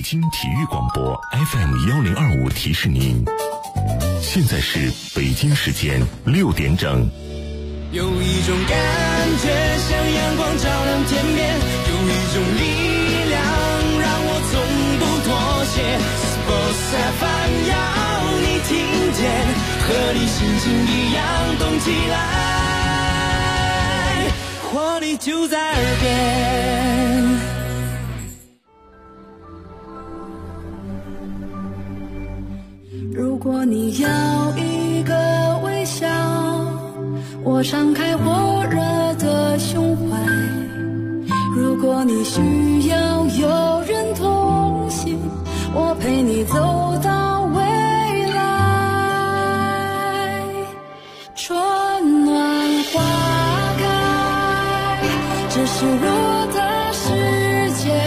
京体育广播 FM1025提示您，现在是北京时间6点整。 有一种感觉像阳光照亮天边，有一种力量让我从不妥协。Sports FM 要你听见，和你心情一样动起来，活力就在耳边。 如果你要一个微笑，我敞开火热的胸怀。如果你需要有人同行，我陪你走到未来。春暖花开，这是我的世界。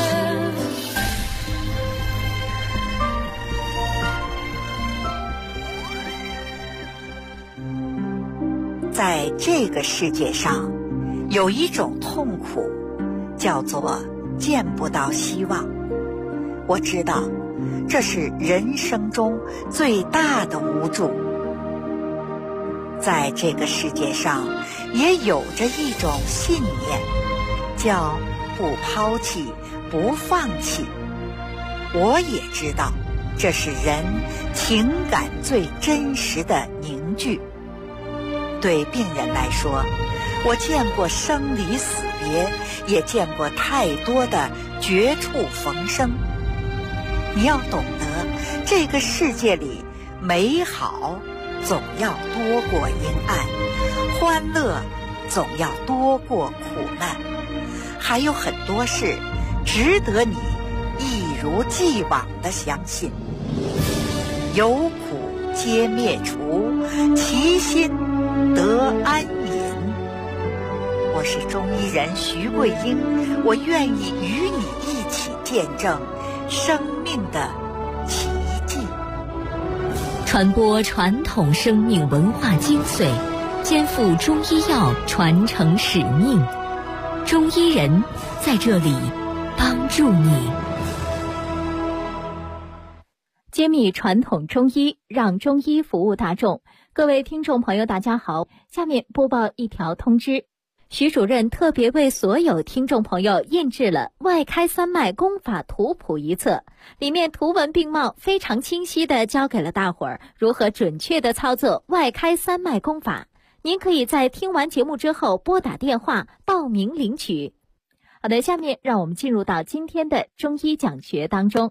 在这个世界上，有一种痛苦，叫做见不到希望。我知道，这是人生中最大的无助。在这个世界上，也有着一种信念，叫不抛弃，不放弃。我也知道，这是人情感最真实的凝聚。对病人来说，我见过生离死别，也见过太多的绝处逢生。你要懂得，这个世界里美好总要多过阴暗，欢乐总要多过苦难，还有很多事值得你一如既往地相信。有苦皆灭除，其心得安隐。我是中医人徐桂英，我愿意与你一起见证生命的奇迹， 传播传统生命文化精髓，肩负中医药传承使命。中医人在这里帮助你。揭秘传统中医，让中医服务大众。各位听众朋友大家好，下面播报一条通知。徐主任特别为所有听众朋友印制了外开三脉功法图谱一册，里面图文并茂，非常清晰地教给了大伙儿如何准确地操作外开三脉功法。您可以在听完节目之后拨打电话报名领取。好的，下面让我们进入到今天的中医讲学当中。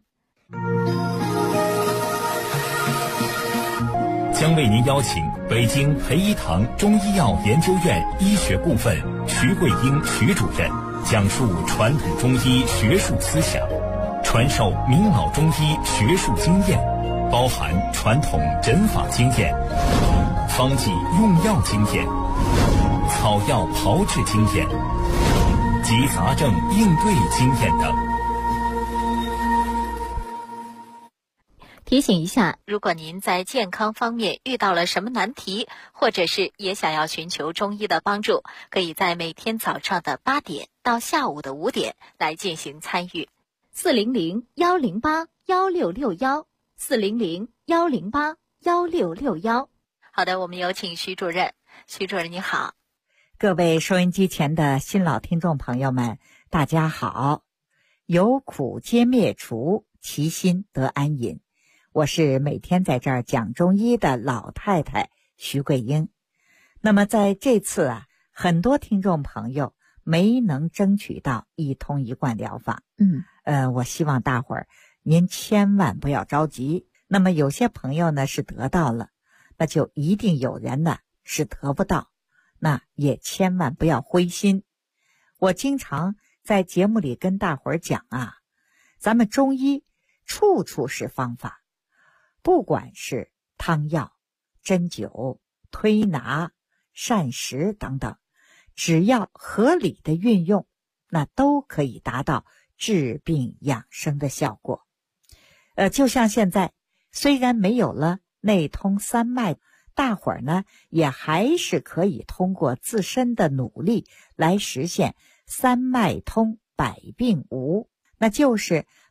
将为您邀请北京培一堂中医药研究院医学部分徐桂英徐主任讲述传统中医学术思想，传授名老中医学术经验，包含传统诊法经验、方剂用药经验、草药炮制经验及杂症应对经验等。 提醒一下，如果您在健康方面遇到了什么难题，或者是也想要寻求中医的帮助，可以在每天早上的8点到下午的5点来进行参与。400-108-1661，400-108-1661。好的，我们有请徐主任。徐主任你好。 各位收音机前的新老听众朋友们，大家好。有苦皆灭除，其心得安隐。我是每天在这儿讲中医的老太太徐桂英。那么在这次很多听众朋友没能争取到一通一贯疗法。我希望大伙儿您千万不要着急。那么有些朋友呢是得到了，那就一定有人呢是得不到，那也千万不要灰心。我经常在节目里跟大伙儿讲咱们中医处处是方法，不管是汤药、针灸、推拿、膳食等等，只要合理的运用，那都可以达到治病养生的效果。就像现在虽然没有了内通三脉，大伙儿呢也还是可以通过自身的努力来实现三脉通百病无，那就是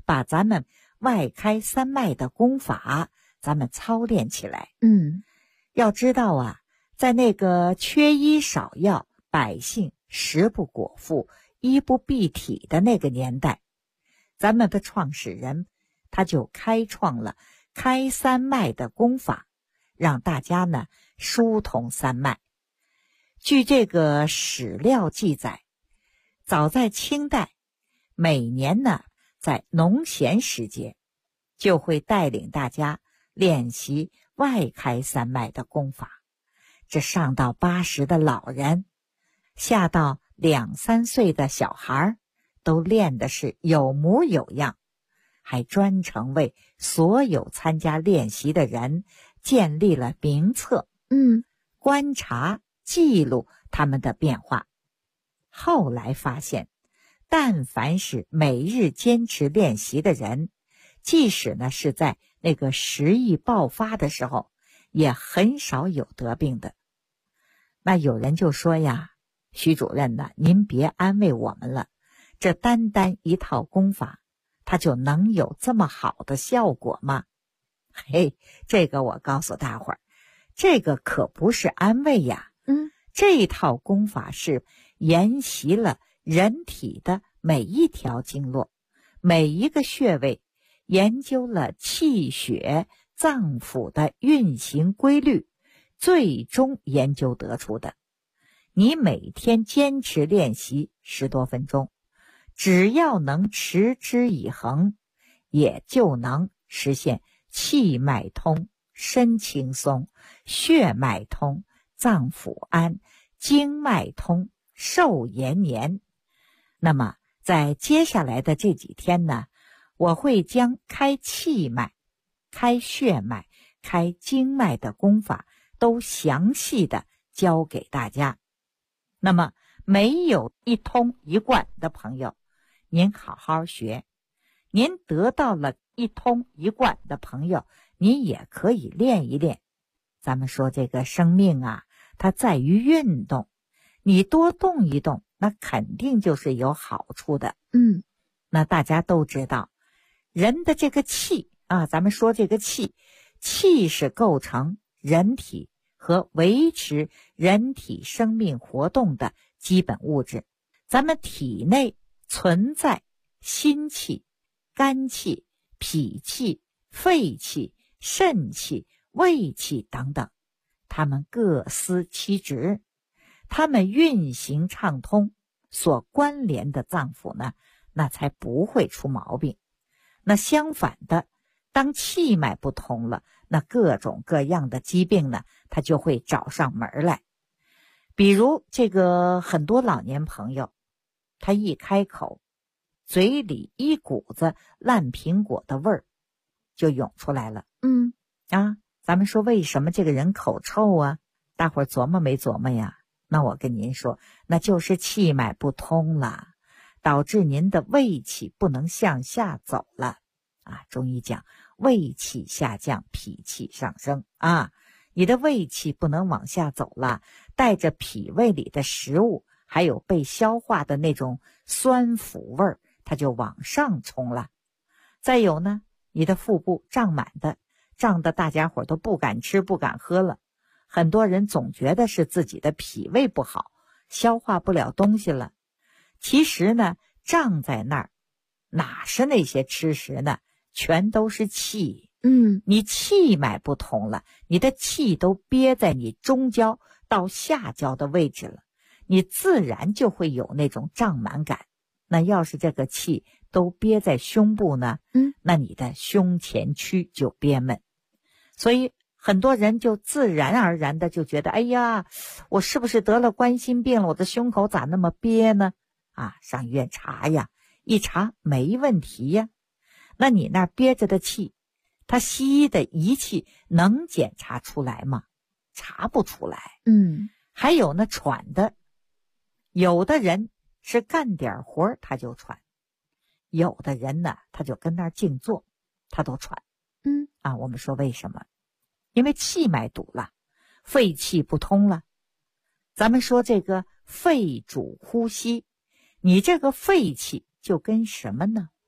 把咱们外开三脉的功法咱们操练起来。要知道啊，在那个缺医少药，百姓食不果腹，衣不蔽体的那个年代，咱们的创始人他就开创了开三脉的功法，让大家呢疏通三脉。据这个史料记载，早在清代，每年呢在农闲时节，就会带领大家练习外开三脉的功法。这上到80的老人，下到2、3岁的小孩，都练的是有模有样，还专程为所有参加练习的人建立了名册，观察记录他们的变化。后来发现，但凡是每日坚持练习的人，即使呢是在那个时疫爆发的时候，也很少有得病的。那有人就说呀，徐主任呢，您别安慰我们了，这单单一套功法，它就能有这么好的效果吗？嘿，这个我告诉大伙儿，这个可不是安慰呀。这套功法是研习了人体的每一条经络，每一个穴位，研究了气血脏腑的运行规律，最终研究得出的。你每天坚持练习10多分钟，只要能持之以恒，也就能实现气脉通、身轻松，血脉通、脏腑安，经脉通、寿延年。那么在接下来的这几天呢，我会将开气脉、开血脉、开经脉的功法都详细的教给大家。那么没有一通一贯的朋友，您好好学，您得到了一通一贯的朋友，您也可以练一练。咱们说这个生命啊，它在于运动，你多动一动，那肯定就是有好处的。那大家都知道，人的这个气啊，咱们说这个气是构成人体和维持人体生命活动的基本物质。咱们体内存在心气、肝气、脾气、肺气、肾气、胃气等等，它们各司其职，它们运行畅通，所关联的脏腑呢，那才不会出毛病。那相反的，当气脉不通了，那各种各样的疾病呢，它就会找上门来。比如这个很多老年朋友，他一开口，嘴里一股子烂苹果的味儿就涌出来了。咱们说为什么这个人口臭啊？大伙儿琢磨没琢磨呀？那我跟您说，那就是气脉不通了，导致您的胃气不能向下走了啊。中医讲胃气下降，脾气上升啊。你的胃气不能往下走了，带着脾胃里的食物还有被消化的那种酸腐味儿，它就往上冲了。再有呢，你的腹部胀满的，胀得大家伙都不敢吃不敢喝了。很多人总觉得是自己的脾胃不好，消化不了东西了。其实呢，胀在那儿哪是那些吃食呢，全都是气。你气脉不通了，你的气都憋在你中焦到下焦的位置了，你自然就会有那种胀满感。那要是这个气都憋在胸部呢，那你的胸前区就憋闷。所以很多人就自然而然的就觉得，哎呀，我是不是得了冠心病了？我的胸口咋那么憋呢？上医院查呀，一查没问题呀。那你那憋着的气，它西医的仪器能检查出来吗？查不出来。还有那喘的，有的人是干点活他就喘，有的人呢他就跟那儿静坐他都喘。我们说为什么？因为气脉堵了，肺气不通了。咱们说这个肺主呼吸，你这个肺气就跟什么呢？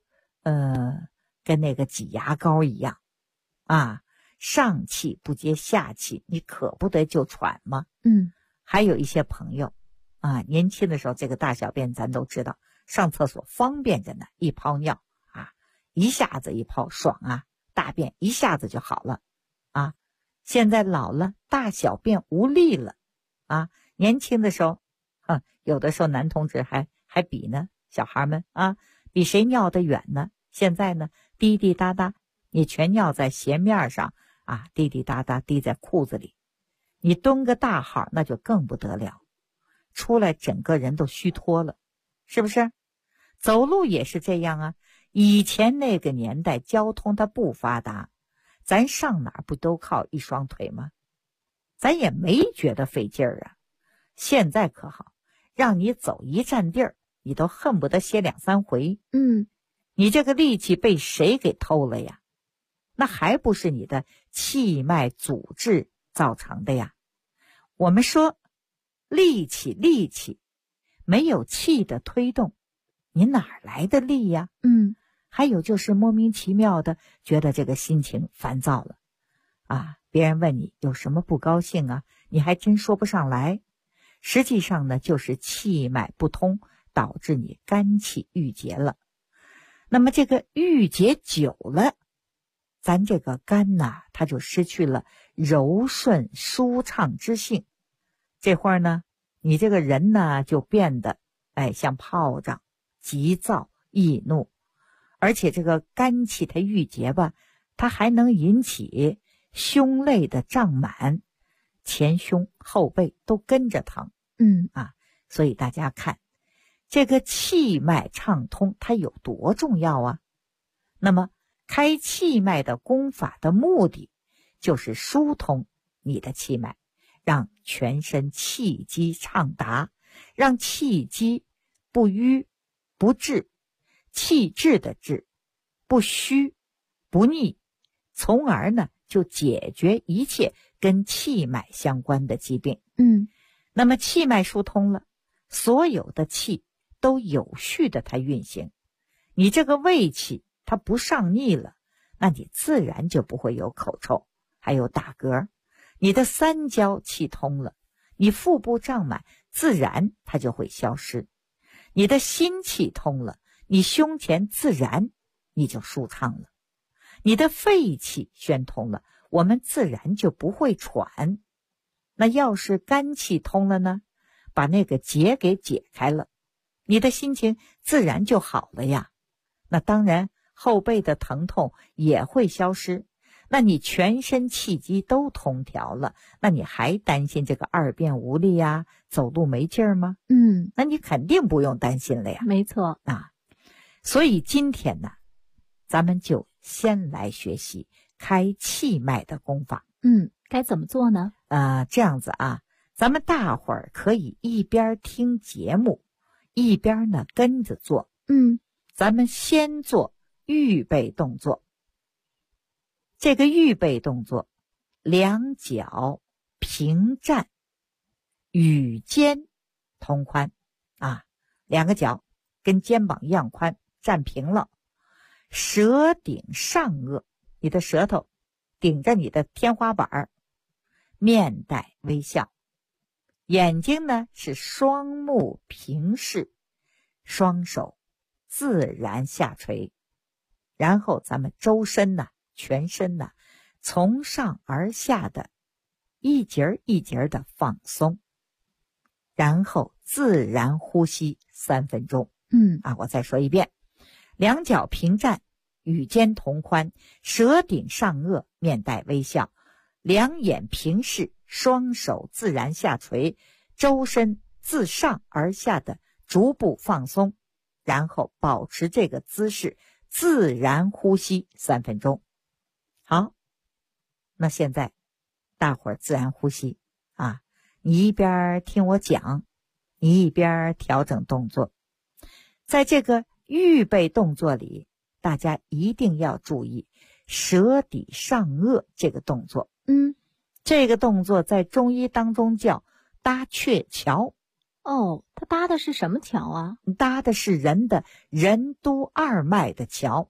跟那个挤牙膏一样啊，上气不接下气，你可不得就喘吗？还有一些朋友啊，年轻的时候这个大小便咱都知道，上厕所方便着呢，一泡尿啊，一下子一泡爽啊，大便一下子就好了啊。现在老了，大小便无力了啊。年轻的时候有的时候男同志还比呢，小孩们啊，比谁尿得远呢。现在呢，滴滴答答，你全尿在鞋面上啊，滴滴答答滴在裤子里，你蹲个大号那就更不得了，出来整个人都虚脱了，是不是？走路也是这样啊。以前那个年代交通它不发达，咱上哪儿不都靠一双腿吗？咱也没觉得费劲儿啊。现在可好，让你走一站地儿，你都恨不得歇2、3回。你这个力气被谁给偷了呀？那还不是你的气脉阻滞造成的呀。我们说力气没有气的推动，你哪儿来的力呀？还有就是莫名其妙的觉得这个心情烦躁了啊，别人问你有什么不高兴啊，你还真说不上来。实际上呢，就是气脉不通，导致你肝气郁结了。那么这个郁结久了，咱这个肝呐，它就失去了柔顺舒畅之性。这会儿呢，你这个人呢就变得像炮仗，急躁易怒。而且这个肝气它郁结吧，它还能引起胸肋的胀满，前胸后背都跟着疼。所以大家看这个气脉畅通它有多重要啊。那么开气脉的功法的目的就是疏通你的气脉，让全身气机畅达，让气机不瘀不滞，气滞的滞，不虚不逆，从而呢就解决一切跟气脉相关的疾病。那么气脉疏通了，所有的气都有序的它运行，你这个胃气它不上逆了，那你自然就不会有口臭，还有打嗝。你的三焦气通了，你腹部胀满自然它就会消失。你的心气通了，你胸前自然你就舒畅了。你的肺气宣通了，我们自然就不会喘。那要是肝气通了呢，把那个结给解开了，你的心情自然就好了呀。那当然后背的疼痛也会消失，那你全身气机都通调了，那你还担心这个二便无力呀，走路没劲儿吗？那你肯定不用担心了呀。 没错啊。所以今天呢，咱们就先来学习开气脉的功法。 该怎么做呢？ 这样子啊，咱们大伙儿可以一边听节目，一边呢跟着做。咱们先做预备动作。这个预备动作，两脚平站，与肩同宽啊，两个脚跟肩膀一样宽，站平了，舌顶上颚，你的舌头顶着你的天花板，面带微笑，眼睛呢是双目平视，双手自然下垂，然后咱们周身呢，全身呢，从上而下的一节一节的放松，然后自然呼吸3分钟。我再说一遍，两脚平站，与肩同宽，舌顶上颚，面带微笑，两眼平视，双手自然下垂，周身自上而下的逐步放松，然后保持这个姿势，自然呼吸3分钟。好，那现在大伙儿自然呼吸啊，你一边听我讲，你一边调整动作。在这个预备动作里，大家一定要注意舌底上颚这个动作。这个动作在中医当中叫搭鹊桥。 它搭的是什么桥啊？ 搭的是人的任督二脉的桥。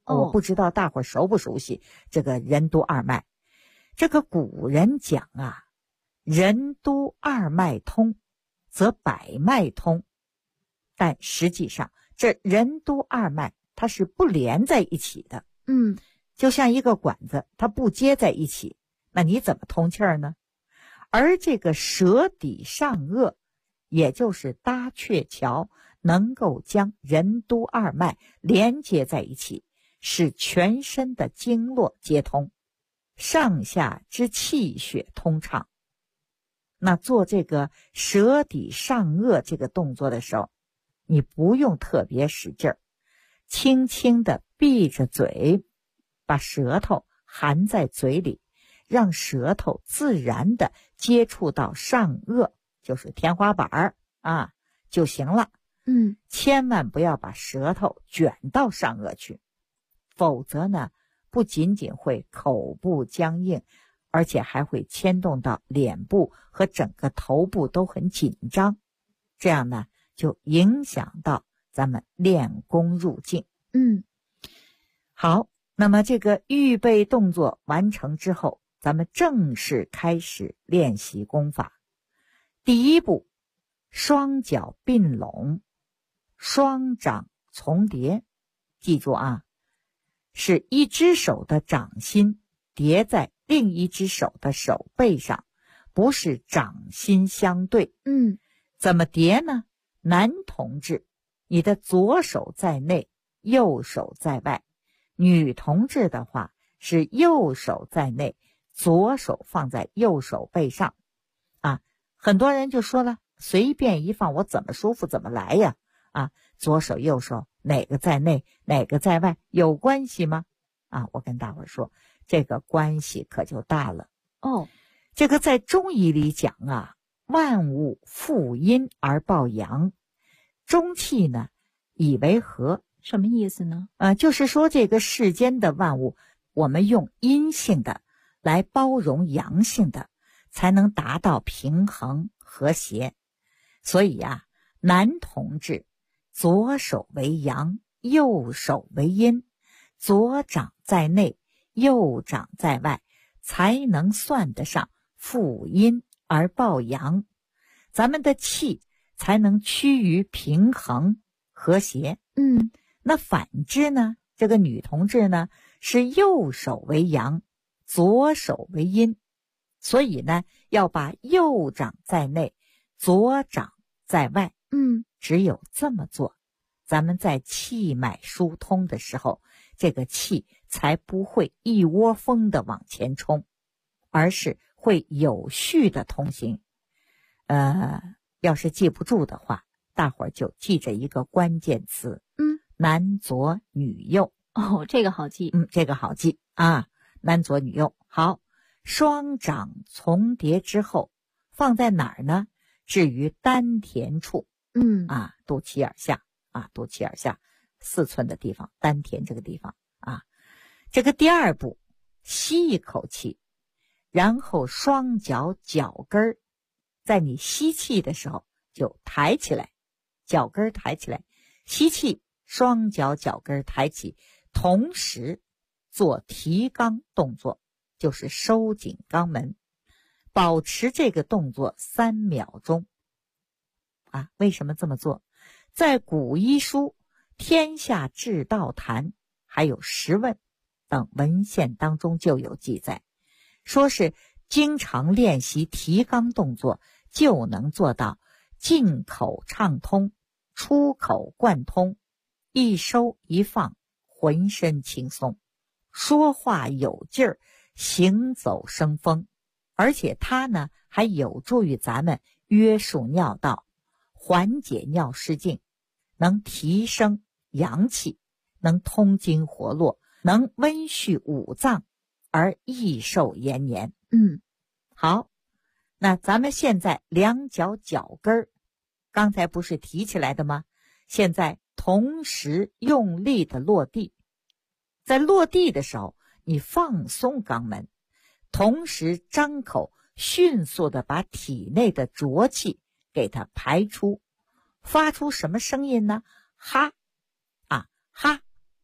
我不知道大伙熟不熟悉这个任督二脉。这个古人讲啊，任督二脉通，则百脉通。但实际上，这任督二脉它是不连在一起的。就像一个管子，它不接在一起，那你怎么通气儿呢？而这个舌底上颚，也就是搭鹊桥，能够将任督二脉连接在一起，使全身的经络接通，上下之气血通畅。那做这个舌底上颚这个动作的时候，你不用特别使劲儿，轻轻地闭着嘴，把舌头含在嘴里，让舌头自然地接触到上颚，就是天花板啊就行了。千万不要把舌头卷到上颚去，否则呢，不仅仅会口部僵硬，而且还会牵动到脸部和整个头部都很紧张，这样呢就影响到咱们练功入境。好，那么这个预备动作完成之后，咱们正式开始练习功法。第一步，双脚并拢，双掌重叠。记住啊，是一只手的掌心叠在另一只手的手背上，不是掌心相对。怎么叠呢？男同志，你的左手在内，右手在外；女同志的话，是右手在内，左手放在右手背上。很多人就说了，随便一放，我怎么舒服怎么来呀？左手右手哪个在内哪个在外有关系吗？我跟大伙说，这个关系可就大了。这个在中医里讲啊，万物负阴而抱阳，中气呢以为和。 什么意思呢？ 就是说这个世间的万物，我们用阴性的来包容阳性的，才能达到平衡和谐。所以男同志左手为阳，右手为阴，左掌在内，右掌在外，才能算得上负阴而抱阳，咱们的气才能趋于平衡和谐。那反之呢，这个女同志呢是右手为阳，左手为阴，所以呢要把右掌在内，左掌在外。只有这么做，咱们在气脉疏通的时候，这个气才不会一窝蜂的往前冲，而是会有序的通行。要是记不住的话，大伙儿就记着一个关键词，男左女右。 这个好记。 这个好记啊，男左女右。好，双掌重叠之后放在哪儿呢？置于丹田处。肚脐眼下肚脐眼下4寸的地方，丹田这个地方这个第二步，吸一口气，然后双脚脚跟儿在你吸气的时候就抬起来，脚跟抬起来，吸气，双脚脚跟抬起，同时做提肛动作，就是收紧肛门，保持这个动作3秒钟。为什么这么做？在古医书《天下治道坛》还有《时问》等文献当中就有记载，说是经常练习提肛动作，就能做到进口畅通，出口贯通，一收一放，浑身轻松，说话有劲儿，行走生风。而且它呢还有助于咱们约束尿道，缓解尿失禁，能提升阳气，能通经活络，能温煦五脏，而益寿延年。好，那咱们现在两脚脚跟儿，刚才不是提起来的吗？现在同时用力的落地，在落地的时候，你放松肛门，同时张口，迅速的把体内的浊气给它排出，发出什么声音呢？哈哈，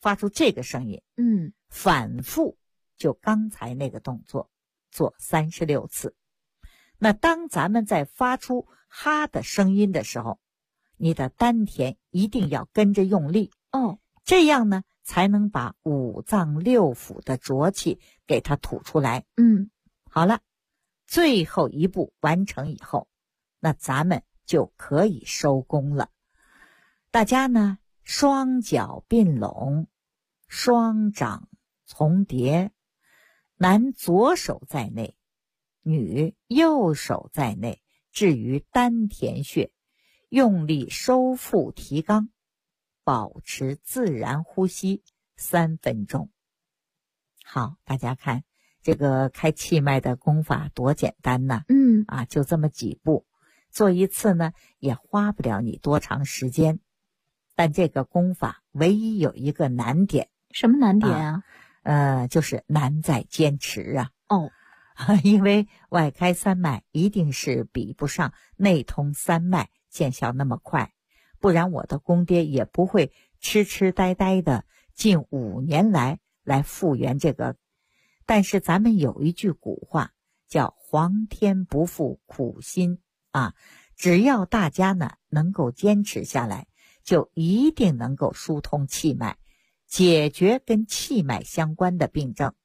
发出这个声音，反复就刚才那个动作做36次。那当咱们在发出哈的声音的时候，你的丹田一定要跟着用力，这样呢才能把五脏六腑的浊气给它吐出来。好了，最后一步完成以后，那咱们就可以收工了。大家呢，双脚并拢，双掌重叠，男左手在内，女右手在内，置于丹田穴，用力收腹提肛，保持自然呼吸3分钟。好，大家看这个开气脉的功法多简单呢，就这么几步，做一次呢也花不了你多长时间。但这个功法唯一有一个难点。 什么难点啊？ 就是难在坚持啊。因为外开3脉一定是比不上内通3脉见效那么快，不然我的公爹也不会痴呆呆的近5年来复原这个。但是咱们有一句古话叫皇天不负苦心啊，只要大家呢能够坚持下来，就一定能够疏通气脉，解决跟气脉相关的病症。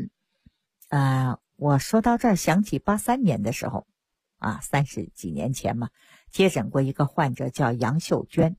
我说到这儿想起83年的时候30几年前嘛，接诊过一个患者叫杨秀娟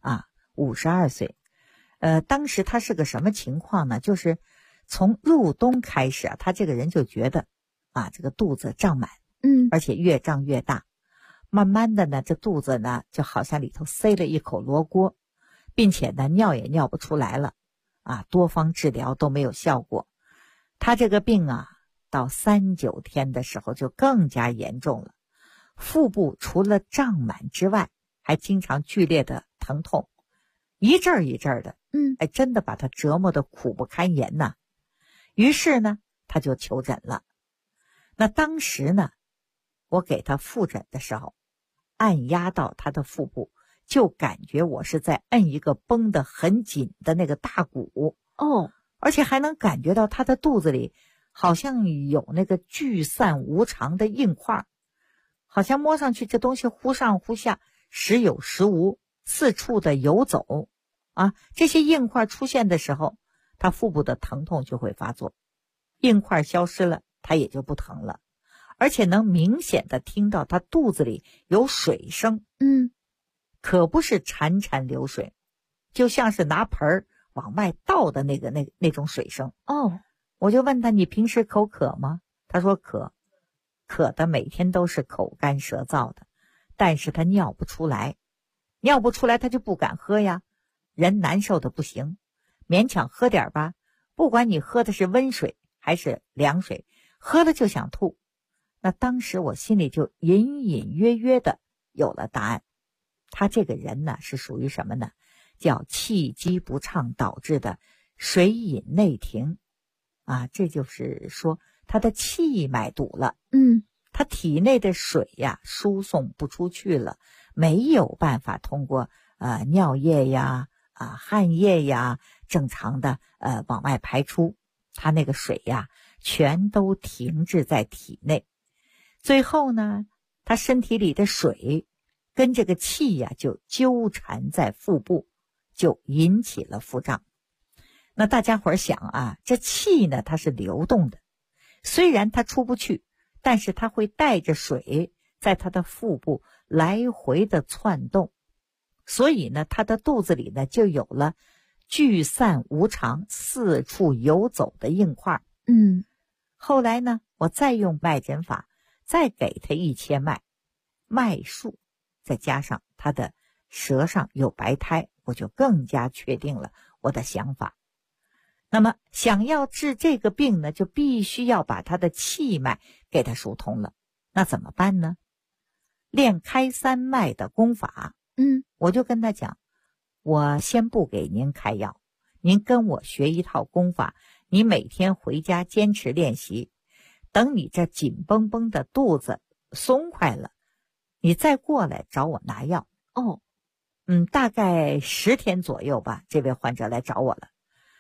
，52岁。当时他是个什么情况呢？就是从入冬开始他这个人就觉得这个肚子胀满，而且越胀越大。慢慢的呢，这肚子呢就好像里头塞了一口罗锅，并且呢尿也尿不出来了多方治疗都没有效果。他这个病到39天的时候就更加严重了，腹部除了胀满之外，还经常剧烈的疼痛，一阵儿一阵儿的，真的把他折磨得苦不堪言呐。于是呢，他就求诊了。那当时呢，我给他复诊的时候，按压到他的腹部，就感觉我是在摁一个绷得很紧的那个大鼓，而且还能感觉到他的肚子里好像有那个聚散无常的硬块，好像摸上去这东西忽上忽下，时有时无，四处的游走这些硬块出现的时候，他腹部的疼痛就会发作，硬块消失了，他也就不疼了，而且能明显的听到他肚子里有水声，可不是潺潺流水，就像是拿盆儿往外倒的那种水声。我就问他，你平时口渴吗？他说渴的每天都是口干舌燥的，但是他尿不出来他就不敢喝呀，人难受的不行，勉强喝点吧，不管你喝的是温水还是凉水，喝了就想吐。那当时我心里就隐隐约约的有了答案，他这个人呢是属于什么呢？叫气机不畅导致的水饮内停这就是说他的气脉堵了，他体内的水输送不出去了，没有办法通过尿液呀汗液呀正常的往外排出，他那个水全都停滞在体内。最后呢，他身体里的水跟这个气就纠缠在腹部，就引起了腹胀。那大家伙儿想这气呢它是流动的，虽然它出不去，但是它会带着水在他的腹部来回的窜动，所以呢他的肚子里呢就有了聚散无常四处游走的硬块。后来呢我再用脉诊法再给他一切脉数，再加上他的舌上有白苔，我就更加确定了我的想法。那么想要治这个病呢，就必须要把他的气脉给他疏通了。那怎么办呢？练开3脉的功法，我就跟他讲，我先不给您开药，您跟我学一套功法，你每天回家坚持练习，等你这紧绷绷的肚子松快了，你再过来找我拿药。大概10天左右吧，这位患者来找我了。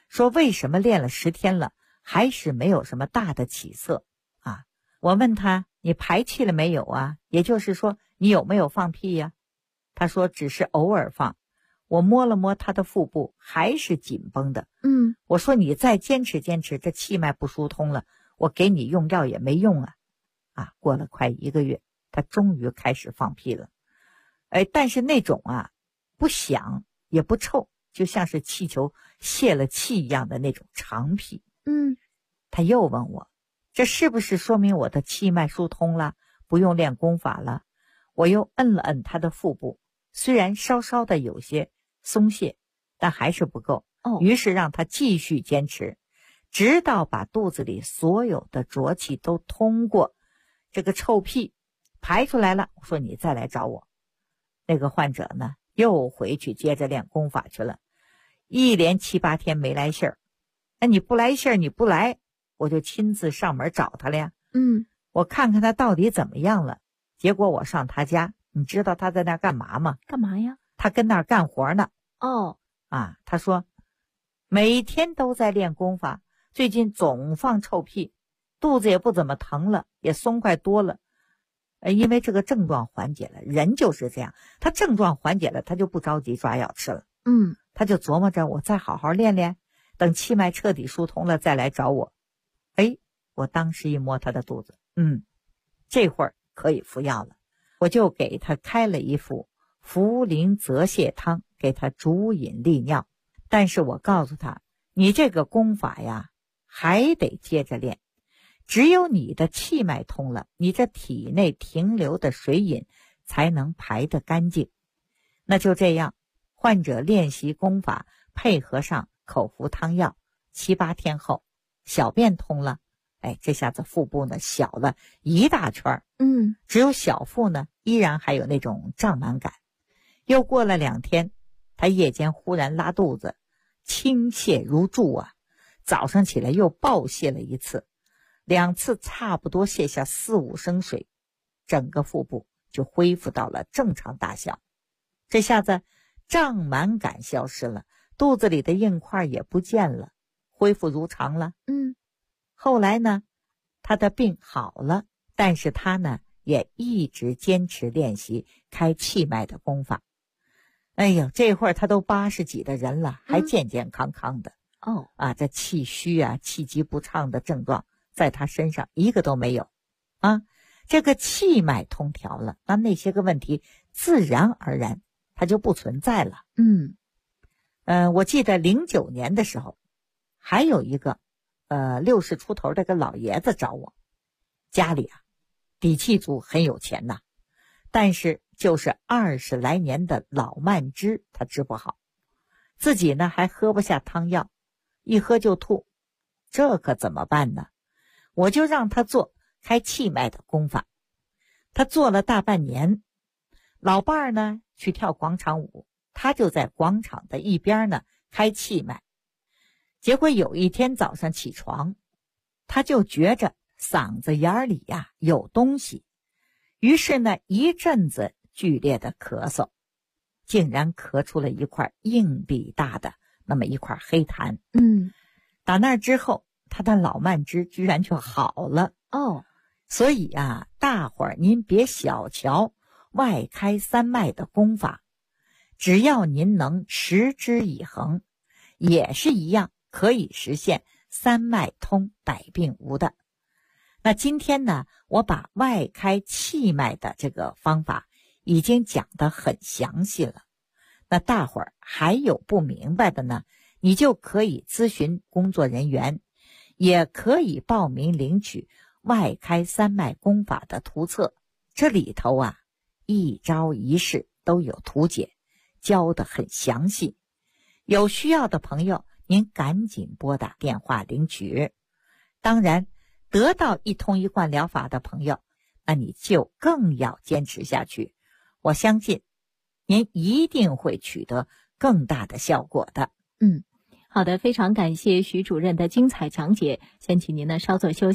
说为什么练了10天了，还是没有什么大的起色啊？我问他，你排气了没有啊？也就是说，你有没有放屁呀？他说只是偶尔放。我摸了摸他的腹部，还是紧绷的。我说你再坚持坚持，这气脉不疏通了，我给你用药也没用啊。过了快1个月，他终于开始放屁了。但是那种不响也不臭，就像是气球泄了气一样的那种长屁。他又问我，这是不是说明我的气脉疏通了，不用练功法了？我又摁了摁他的腹部，虽然稍稍的有些松懈，但还是不够。于是让他继续坚持，直到把肚子里所有的浊气都通过这个臭屁排出来了。我说你再来找我。那个患者呢，又回去接着练功法去了，一连7、8天没来信儿。你不来信儿，你不来，我就亲自上门找他了呀。我看看他到底怎么样了。结果我上他家，你知道他在那儿干嘛吗？ 干嘛呀？ 他跟那儿干活呢。他说每天都在练功法，最近总放臭屁，肚子也不怎么疼了，也松快多了。因为这个症状缓解了，人就是这样，他症状缓解了，他就不着急抓药吃了。他就琢磨着我再好好练练，等气脉彻底疏通了再来找我。我当时一摸他的肚子，这会儿可以服药了。我就给他开了一副茯苓泽泻汤，给他煮饮利尿。但是我告诉他，你这个功法呀还得接着练，只有你的气脉通了，你这体内停留的水饮才能排得干净。那就这样，患者练习功法，配合上口服汤药，7、8天后小便通了。这下子腹部呢小了一大圈。只有小腹呢依然还有那种胀满感。又过了2天，他夜间忽然拉肚子，倾泻如注啊，早上起来又暴泻了1次，2次差不多泻下4、5升水，整个腹部就恢复到了正常大小。这下子胀满感消失了，肚子里的硬块也不见了，恢复如常了。后来呢，他的病好了，但是他呢也一直坚持练习开气脉的功法。这会儿他都80几的人了，还健健康康的。这气虚气机不畅的症状在他身上一个都没有。这个气脉通调了，那些个问题自然而然它就不存在了。我记得09年的时候，还有一个60出头的个老爷子找我，家里底气足，很有钱呐，但是就是20来年的老慢支他治不好，自己呢还喝不下汤药，一喝就吐，这可怎么办呢？我就让他做开气脉的功法。他做了大半年，老伴儿呢去跳广场舞，他就在广场的一边呢开气脉。结果有一天早上起床，他就觉着嗓子眼里有东西，于是呢一阵子剧烈的咳嗽，竟然咳出了一块硬币大的那么一块黑痰。打那之后，他的老慢支居然就好了。所以大伙儿您别小瞧外开3脉的功法，只要您能持之以恒，也是一样可以实现3脉通百病无的。那今天呢，我把外开气脉的这个方法已经讲得很详细了。那大伙儿还有不明白的呢，你就可以咨询工作人员，也可以报名领取外开3脉功法的图册。这里头一招一式都有图解，教得很详细。有需要的朋友，您赶紧拨打电话领取。当然，得到一通一贯疗法的朋友，那你就更要坚持下去。我相信您一定会取得更大的效果的。 好的，非常感谢徐主任的精彩讲解。先请您呢稍作休息。